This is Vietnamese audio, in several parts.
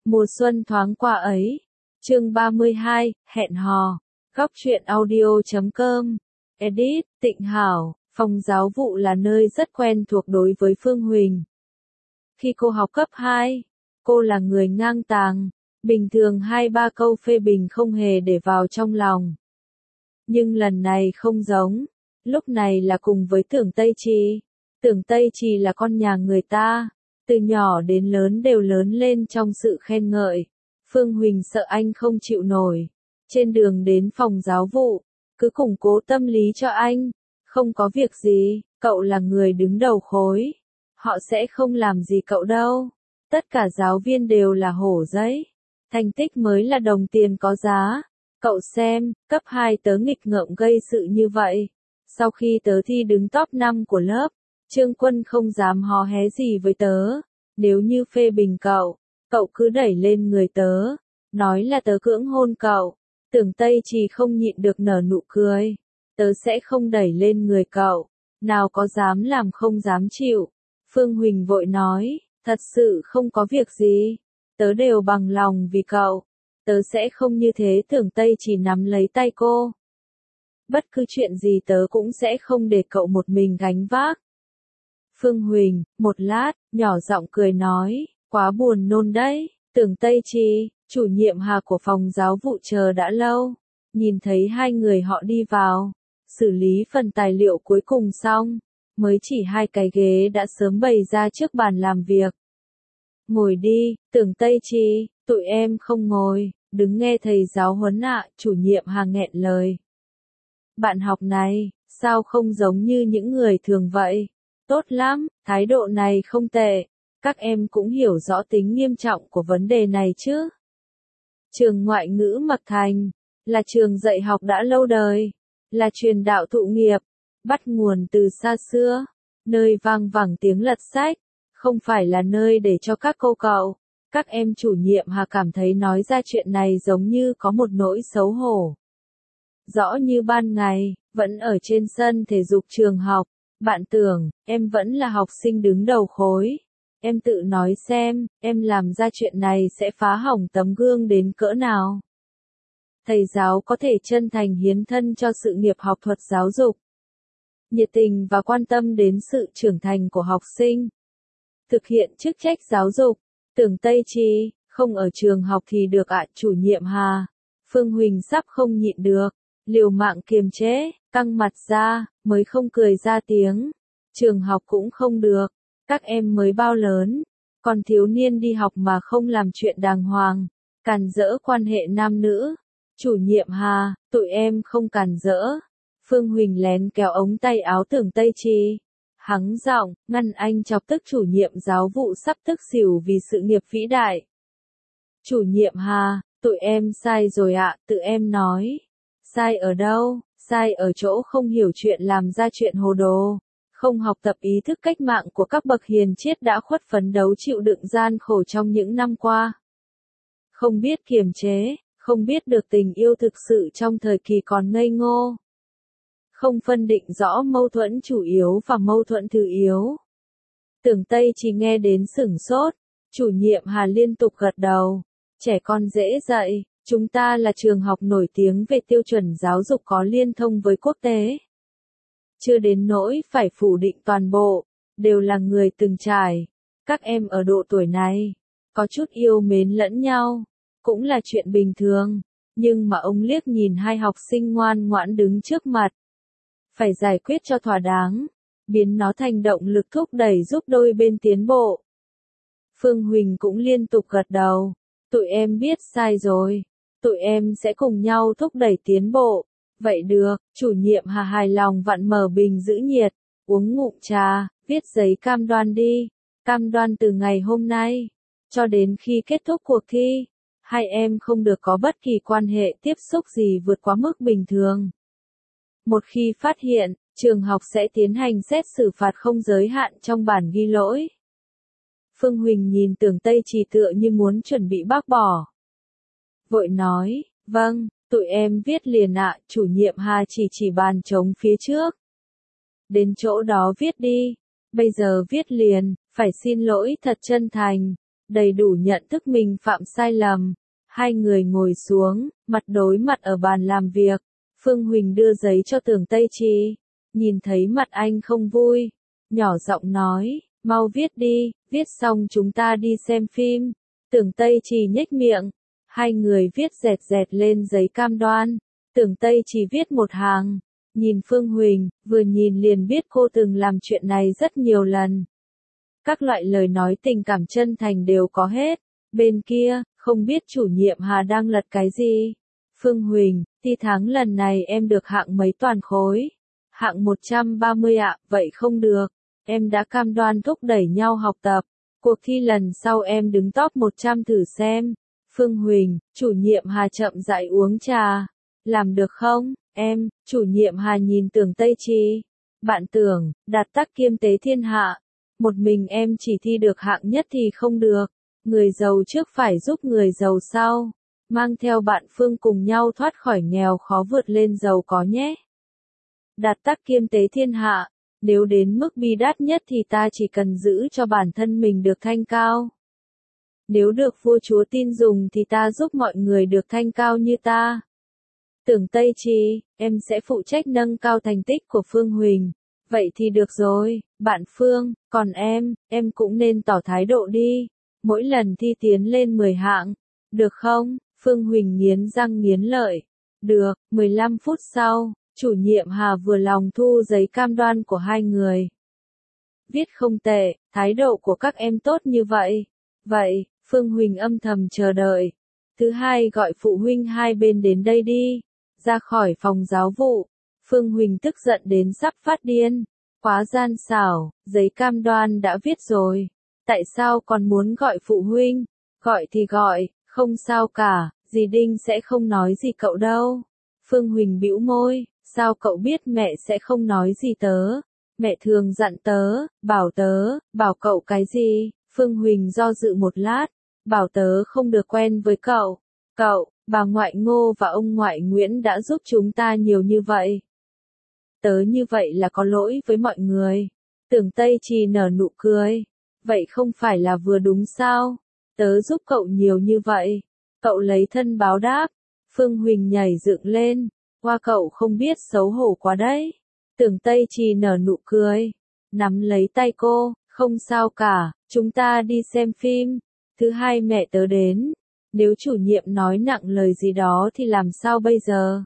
Mùa xuân thoáng qua ấy. Chương 32, hẹn hò. Góc truyện audio.com. Edit, Tịnh Hảo. Phòng giáo vụ là nơi rất quen thuộc đối với Phương Huỳnh. Khi cô học cấp 2, cô là người ngang tàng, bình thường 2-3 câu phê bình không hề để vào trong lòng. Nhưng lần này không giống, lúc này là cùng với Tưởng Tây Trì. Tưởng Tây Trì là con nhà người ta, từ nhỏ đến lớn đều lớn lên trong sự khen ngợi. Phương Huỳnh sợ anh không chịu nổi. Trên đường đến phòng giáo vụ, cứ củng cố tâm lý cho anh. Không có việc gì, cậu là người đứng đầu khối. Họ sẽ không làm gì cậu đâu. Tất cả giáo viên đều là hổ giấy. Thành tích mới là đồng tiền có giá. Cậu xem, cấp 2 tớ nghịch ngợm gây sự như vậy. Sau khi tớ thi đứng top 5 của lớp, Trương Quân không dám hò hé gì với tớ. Nếu như phê bình cậu, cậu cứ đẩy lên người tớ, nói là tớ cưỡng hôn cậu. Tưởng Tây Trì không nhịn được nở nụ cười. Tớ sẽ không đẩy lên người cậu, nào có dám làm không dám chịu. Phương Huỳnh vội nói, thật sự không có việc gì, tớ đều bằng lòng vì cậu, tớ sẽ không như thế. Tưởng Tây Trì nắm lấy tay cô. Bất cứ chuyện gì tớ cũng sẽ không để cậu một mình gánh vác. Phương Huỳnh, một lát, nhỏ giọng cười nói, quá buồn nôn đấy. Tưởng Tây Trì, chủ nhiệm Hà của phòng giáo vụ chờ đã lâu, nhìn thấy hai người họ đi vào, xử lý phần tài liệu cuối cùng xong, mới chỉ 2 cái ghế đã sớm bày ra trước bàn làm việc. Ngồi đi, Tưởng Tây Trì, tụi em không ngồi, đứng nghe thầy giáo huấn ạ. Chủ nhiệm Hà nghẹn lời. Bạn học này, sao không giống như những người thường vậy? Tốt lắm, thái độ này không tệ. Các em cũng hiểu rõ tính nghiêm trọng của vấn đề này chứ. Trường ngoại ngữ Mạc Thành, là trường dạy học đã lâu đời, là truyền đạo thụ nghiệp, bắt nguồn từ xa xưa, nơi vang vẳng tiếng lật sách, không phải là nơi để cho các cô cậu, các em. Chủ nhiệm Hà cảm thấy nói ra chuyện này giống như có một nỗi xấu hổ. Rõ như ban ngày, vẫn ở trên sân thể dục trường học, bạn Tưởng, em vẫn là học sinh đứng đầu khối. Em tự nói xem, em làm ra chuyện này sẽ phá hỏng tấm gương đến cỡ nào. Thầy giáo có thể chân thành hiến thân cho sự nghiệp học thuật giáo dục, nhiệt tình và quan tâm đến sự trưởng thành của học sinh, thực hiện chức trách giáo dục. Tưởng Tây Trì, không ở trường học thì được ạ. Chủ nhiệm Hà. Phương Huỳnh sắp không nhịn được, liều mạng kiềm chế, căng mặt ra, mới không cười ra tiếng. Trường học cũng không được, các em mới bao lớn, còn thiếu niên đi học mà không làm chuyện đàng hoàng, càn rỡ quan hệ nam nữ. Chủ nhiệm Hà, tụi em không càn rỡ. Phương Huỳnh lén kéo ống tay áo Tưởng Tây Trì, hắng giọng, ngăn anh chọc tức chủ nhiệm giáo vụ sắp tức xỉu vì sự nghiệp vĩ đại. Chủ nhiệm Hà, tụi em sai rồi ạ. Tự em nói. Sai ở đâu? Sai ở chỗ không hiểu chuyện, làm ra chuyện hồ đồ, không học tập ý thức cách mạng của các bậc hiền triết đã khuất phấn đấu chịu đựng gian khổ trong những năm qua. Không biết kiềm chế, không biết được tình yêu thực sự trong thời kỳ còn ngây ngô. Không phân định rõ mâu thuẫn chủ yếu và mâu thuẫn thứ yếu. Tưởng Tây chỉ nghe đến sửng sốt. Chủ nhiệm Hà liên tục gật đầu. Trẻ con dễ dạy, chúng ta là trường học nổi tiếng về tiêu chuẩn giáo dục có liên thông với quốc tế. Chưa đến nỗi phải phủ định toàn bộ, đều là người từng trải. Các em ở độ tuổi này, có chút yêu mến lẫn nhau, cũng là chuyện bình thường. Nhưng mà ông liếc nhìn 2 học sinh ngoan ngoãn đứng trước mặt. Phải giải quyết cho thỏa đáng, biến nó thành động lực thúc đẩy giúp đôi bên tiến bộ. Phương Huỳnh cũng liên tục gật đầu. Tụi em biết sai rồi, tụi em sẽ cùng nhau thúc đẩy tiến bộ. Vậy được. Chủ nhiệm Hà hài lòng vặn mở bình giữ nhiệt, uống ngụm trà, viết giấy cam đoan đi. Cam đoan từ ngày hôm nay, cho đến khi kết thúc cuộc thi, 2 em không được có bất kỳ quan hệ tiếp xúc gì vượt quá mức bình thường. Một khi phát hiện, trường học sẽ tiến hành xét xử phạt không giới hạn trong bản ghi lỗi. Phương Huỳnh nhìn Tưởng Tây Trì tựa như muốn chuẩn bị bác bỏ. Vội nói, vâng, tụi em viết liền ạ. Chủ nhiệm Hà chỉ bàn trống phía trước. Đến chỗ đó viết đi, bây giờ viết liền, phải xin lỗi thật chân thành. đầy đủ nhận thức mình phạm sai lầm. Hai người ngồi xuống, mặt đối mặt ở bàn làm việc. Phương Huỳnh đưa giấy cho Tưởng Tây Trì. Nhìn thấy mặt anh không vui, nhỏ giọng nói, mau viết đi, viết xong chúng ta đi xem phim. Tưởng Tây Trì nhếch miệng. Hai người viết dẹt dẹt lên giấy cam đoan. Tưởng Tây Trì viết một hàng. Nhìn Phương Huỳnh, vừa nhìn liền biết cô từng làm chuyện này rất nhiều lần. Các loại lời nói tình cảm chân thành đều có hết. Bên kia, không biết chủ nhiệm Hà đang lật cái gì. Phương Huỳnh, thi tháng lần này em được hạng mấy toàn khối? Hạng 130 ạ, vậy không được. Em đã cam đoan thúc đẩy nhau học tập. Cuộc thi lần sau em đứng top 100 thử xem. Phương Huỳnh, chủ nhiệm Hà chậm rãi uống trà. Làm được không, em? Chủ nhiệm Hà nhìn Tưởng Tây Trì. Bạn Tưởng, đạt tác kiêm tế thiên hạ. Một mình em chỉ thi được hạng nhất thì không được. Người giàu trước phải giúp người giàu sau. Mang theo bạn Phương cùng nhau thoát khỏi nghèo khó vượt lên giàu có nhé. Đạt tác kiêm tế thiên hạ. Nếu đến mức bi đát nhất thì ta chỉ cần giữ cho bản thân mình được thanh cao. Nếu được vua chúa tin dùng thì ta giúp mọi người được thanh cao như ta. Tưởng Tây Trì, em sẽ phụ trách nâng cao thành tích của Phương Huỳnh. Vậy thì được rồi, bạn Phương, còn em cũng nên tỏ thái độ đi. Mỗi lần thi tiến lên 10 hạng. Được không? Phương Huỳnh nghiến răng nghiến lợi. Được, 15 phút sau, chủ nhiệm Hà vừa lòng thu giấy cam đoan của hai người. Viết không tệ, thái độ của các em tốt như vậy. Vậy, Phương Huỳnh âm thầm chờ đợi. Thứ hai gọi phụ huynh hai bên đến đây đi. Ra khỏi phòng giáo vụ. Phương Huỳnh tức giận đến sắp phát điên. Quá gian xảo, giấy cam đoan đã viết rồi. Tại sao còn muốn gọi phụ huynh? Gọi thì gọi, không sao cả, dì Đinh sẽ không nói gì cậu đâu. Phương Huỳnh bĩu môi, sao cậu biết mẹ sẽ không nói gì tớ? Mẹ thường dặn tớ, bảo cậu cái gì? Phương Huỳnh do dự một lát, bảo tớ không được quen với cậu. Cậu, bà ngoại Ngô và ông ngoại Nguyễn đã giúp chúng ta nhiều như vậy. Tớ như vậy là có lỗi với mọi người. Tưởng Tây Trì nở nụ cười. Vậy không phải là vừa đúng sao? Tớ giúp cậu nhiều như vậy. Cậu lấy thân báo đáp. Phương Huỳnh nhảy dựng lên. Hoa cậu không biết xấu hổ quá đấy. Tưởng Tây Trì nở nụ cười. Nắm lấy tay cô. Không sao cả, chúng ta đi xem phim. Thứ hai mẹ tớ đến. Nếu chủ nhiệm nói nặng lời gì đó thì làm sao bây giờ?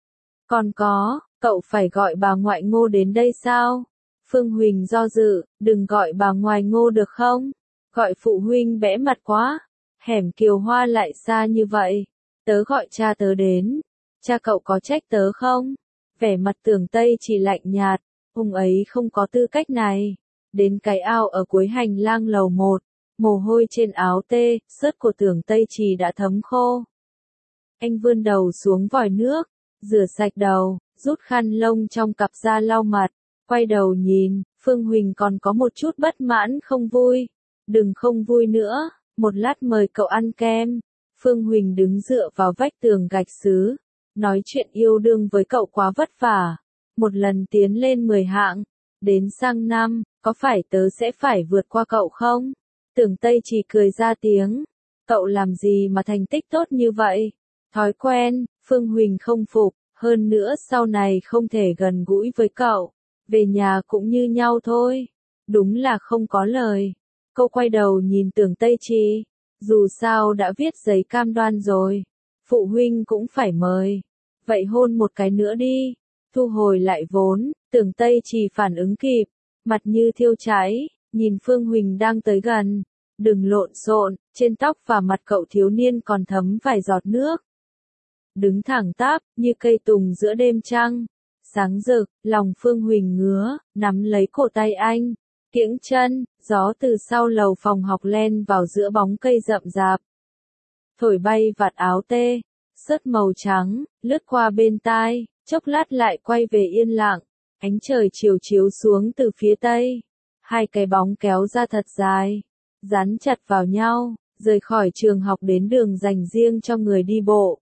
Còn có, cậu phải gọi bà ngoại Ngô đến đây sao? Phương Huỳnh do dự, đừng gọi bà ngoại Ngô được không? Gọi phụ huynh bẽ mặt quá. Hẻm Kiều Hoa lại xa như vậy. Tớ gọi cha tớ đến. Cha cậu có trách tớ không? Vẻ mặt Tưởng Tây chỉ lạnh nhạt. Ông ấy không có tư cách này. Đến cái ao ở cuối hành lang lầu 1. Mồ hôi trên áo tê, sớt của Tưởng Tây Trì đã thấm khô. Anh vươn đầu xuống vòi nước, rửa sạch đầu, rút khăn lông trong cặp ra lau mặt, quay đầu nhìn, Phương Huỳnh còn có một chút bất mãn không vui. Đừng không vui nữa, một lát mời cậu ăn kem. Phương Huỳnh đứng dựa vào vách tường gạch sứ, nói chuyện yêu đương với cậu quá vất vả. Một lần tiến lên 10 hạng, đến sang năm, có phải tớ sẽ phải vượt qua cậu không? Tưởng Tây chỉ cười ra tiếng. Cậu làm gì mà thành tích tốt như vậy? Thói quen, Phương Huỳnh không phục, hơn nữa sau này không thể gần gũi với cậu. Về nhà cũng như nhau thôi. Đúng là không có lời. Cô quay đầu nhìn Tưởng Tây Trì. Dù sao đã viết giấy cam đoan rồi. Phụ huynh cũng phải mời. Vậy hôn một cái nữa đi. Thu hồi lại vốn, Tưởng Tây Trì phản ứng kịp. Mặt như thiêu cháy. Nhìn Phương Huỳnh đang tới gần. Đừng lộn xộn, trên tóc và mặt cậu thiếu niên còn thấm vài giọt nước. Đứng thẳng tắp, như cây tùng giữa đêm trăng. Sáng rực, lòng Phương Huỳnh ngứa, nắm lấy cổ tay anh. Kiễng chân, gió từ sau lầu phòng học len vào giữa bóng cây rậm rạp. Thổi bay vạt áo tê, sớt màu trắng, lướt qua bên tai, chốc lát lại quay về yên lặng. Ánh trời chiều chiếu xuống từ phía tây. Hai cái bóng kéo ra thật dài, dán chặt vào nhau, rời khỏi trường học đến đường dành riêng cho người đi bộ.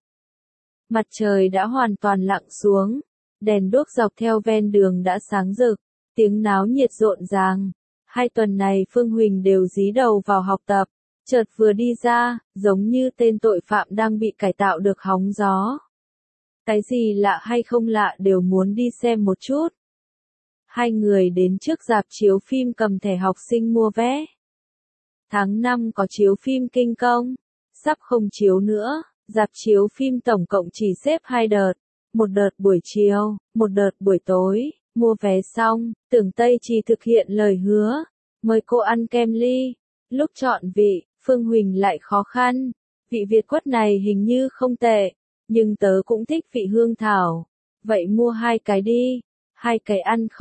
Mặt trời đã hoàn toàn lặn xuống, đèn đuốc dọc theo ven đường đã sáng rực, tiếng náo nhiệt rộn ràng. 2 tuần này Phương Huỳnh đều dí đầu vào học tập, chợt vừa đi ra, giống như tên tội phạm đang bị cải tạo được hóng gió. Cái gì lạ hay không lạ đều muốn đi xem một chút. Hai người đến trước rạp chiếu phim cầm thẻ học sinh mua vé. Tháng 5 có chiếu phim Kinh Công, sắp không chiếu nữa, rạp chiếu phim tổng cộng chỉ xếp 2 đợt, một đợt buổi chiều, một đợt buổi tối. Mua vé xong, Tưởng Tây Trì thực hiện lời hứa, mời cô ăn kem ly. Lúc chọn vị, Phương Huỳnh lại khó khăn. Vị Việt quất này hình như không tệ, nhưng tớ cũng thích vị hương thảo. Vậy mua 2 cái đi, 2 cái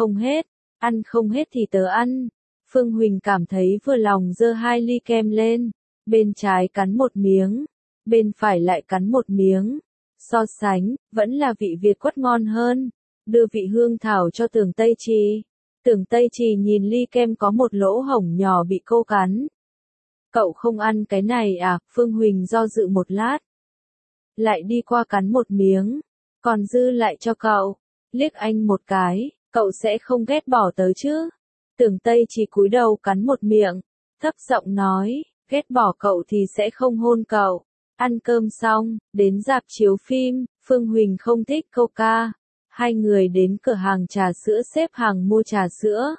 ăn không hết thì tớ ăn. Phương Huỳnh cảm thấy vừa lòng giơ 2 ly kem lên, bên trái cắn một miếng, bên phải lại cắn một miếng. So sánh, vẫn là vị Việt quất ngon hơn. Đưa vị hương thảo cho Tưởng Tây Trì. Tưởng Tây Trì nhìn ly kem có một lỗ hổng nhỏ bị cô cắn. Cậu không ăn cái này à? Phương Huỳnh do dự một lát. Lại đi qua cắn một miếng. Còn dư lại cho cậu. Liếc anh một cái, cậu sẽ không ghét bỏ tớ chứ? Tưởng Tây Trì cúi đầu cắn một miệng. Thấp giọng nói, ghét bỏ cậu thì sẽ không hôn cậu. Ăn cơm xong, đến rạp chiếu phim, Phương Huỳnh không thích Coca. Hai người đến cửa hàng trà sữa xếp hàng mua trà sữa.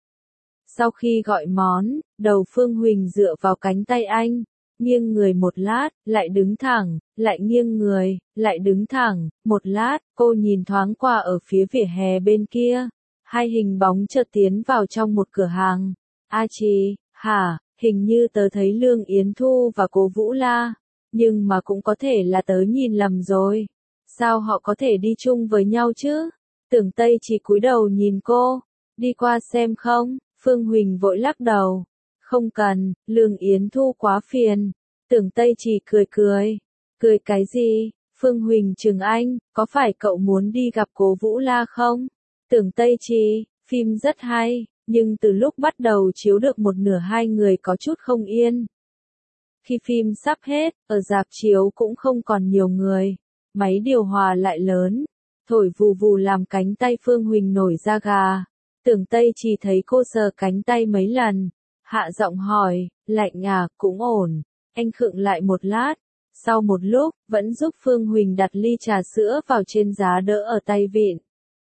Sau khi gọi món, đầu Phương Huỳnh dựa vào cánh tay anh, nghiêng người một lát, lại đứng thẳng, lại nghiêng người, lại đứng thẳng, một lát, cô nhìn thoáng qua ở phía vỉa hè bên kia. Hai hình bóng chợt tiến vào trong một cửa hàng. A Trì, hả, hình như tớ thấy Lương Yến Thu và Cố Vũ La, nhưng mà cũng có thể là tớ nhìn lầm rồi. Sao họ có thể đi chung với nhau chứ? Tưởng Tây Trì cúi đầu nhìn cô. Đi qua xem không? Phương Huỳnh vội lắc đầu. Không cần, Lương Yến Thu quá phiền. Tưởng Tây Trì cười cười. Cười cái gì? Phương Huỳnh trừng anh, có phải cậu muốn đi gặp Cố Vũ La không? Tưởng Tây Trì, phim rất hay, nhưng từ lúc bắt đầu chiếu được một nửa hai người có chút không yên. Khi phim sắp hết, ở rạp chiếu cũng không còn nhiều người. Máy điều hòa lại lớn, thổi vù vù làm cánh tay Phương Huỳnh nổi da gà. Tưởng Tây Trì thấy cô sờ cánh tay mấy lần, hạ giọng hỏi, lạnh à? Cũng ổn. Anh khựng lại một lát, sau một lúc, vẫn giúp Phương Huỳnh đặt ly trà sữa vào trên giá đỡ ở tay vịn.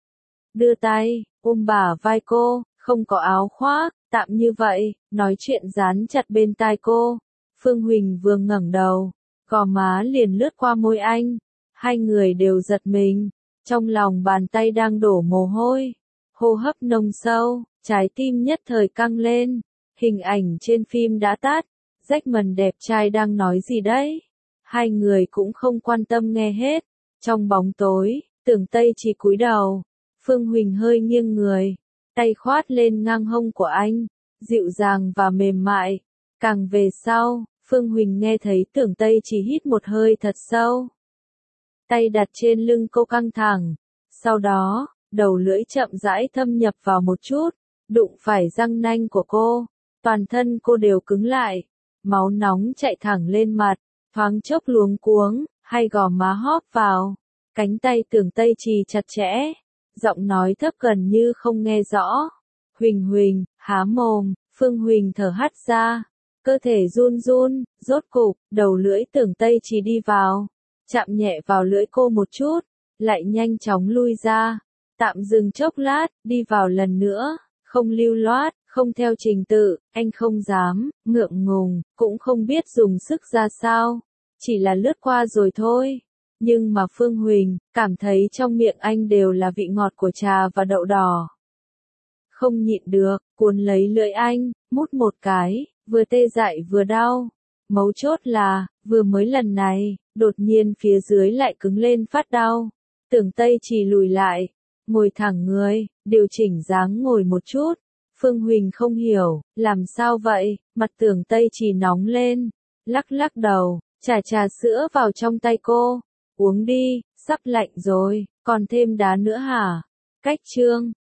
Đưa tay, ôm bả vai cô, không có áo khoác, tạm như vậy, nói chuyện dán chặt bên tai cô. Phương Huỳnh vừa ngẩng đầu, gò má liền lướt qua môi anh. Hai người đều giật mình, trong lòng bàn tay đang đổ mồ hôi, hô hấp nồng sâu, trái tim nhất thời căng lên. Hình ảnh trên phim đã tắt, Jackman đẹp trai đang nói gì đấy? Hai người cũng không quan tâm nghe hết. Trong bóng tối, Tưởng Tây Trì cúi đầu, Phương Huỳnh hơi nghiêng người, tay khoát lên ngang hông của anh, dịu dàng và mềm mại. Càng về sau, Phương Huỳnh nghe thấy Tưởng Tây Trì hít một hơi thật sâu. Tay đặt trên lưng cô căng thẳng. Sau đó, đầu lưỡi chậm rãi thâm nhập vào một chút, đụng phải răng nanh của cô. Toàn thân cô đều cứng lại, máu nóng chạy thẳng lên mặt, thoáng chốc luống cuống, hai gò má hóp vào. Cánh tay Tưởng Tây Trì chặt chẽ, giọng nói thấp gần như không nghe rõ. Huỳnh Huỳnh, há mồm. Phương Huỳnh thở hắt ra, cơ thể run run, rốt cục, đầu lưỡi Tưởng Tây Trì đi vào, chạm nhẹ vào lưỡi cô một chút, lại nhanh chóng lui ra, tạm dừng chốc lát, đi vào lần nữa, không lưu loát, không theo trình tự, anh không dám, ngượng ngùng, cũng không biết dùng sức ra sao, chỉ là lướt qua rồi thôi. Nhưng mà Phương Huỳnh, cảm thấy trong miệng anh đều là vị ngọt của trà và đậu đỏ. Không nhịn được, cuốn lấy lưỡi anh, mút một cái, vừa tê dại vừa đau. Mấu chốt là, vừa mới lần này, đột nhiên phía dưới lại cứng lên phát đau. Tưởng Tây Trì lùi lại, ngồi thẳng người, điều chỉnh dáng ngồi một chút. Phương Huỳnh không hiểu, làm sao vậy? Mặt Tưởng Tây Trì nóng lên, lắc lắc đầu, trà sữa vào trong tay cô. Uống đi, sắp lạnh rồi, còn thêm đá nữa hả? Cách chương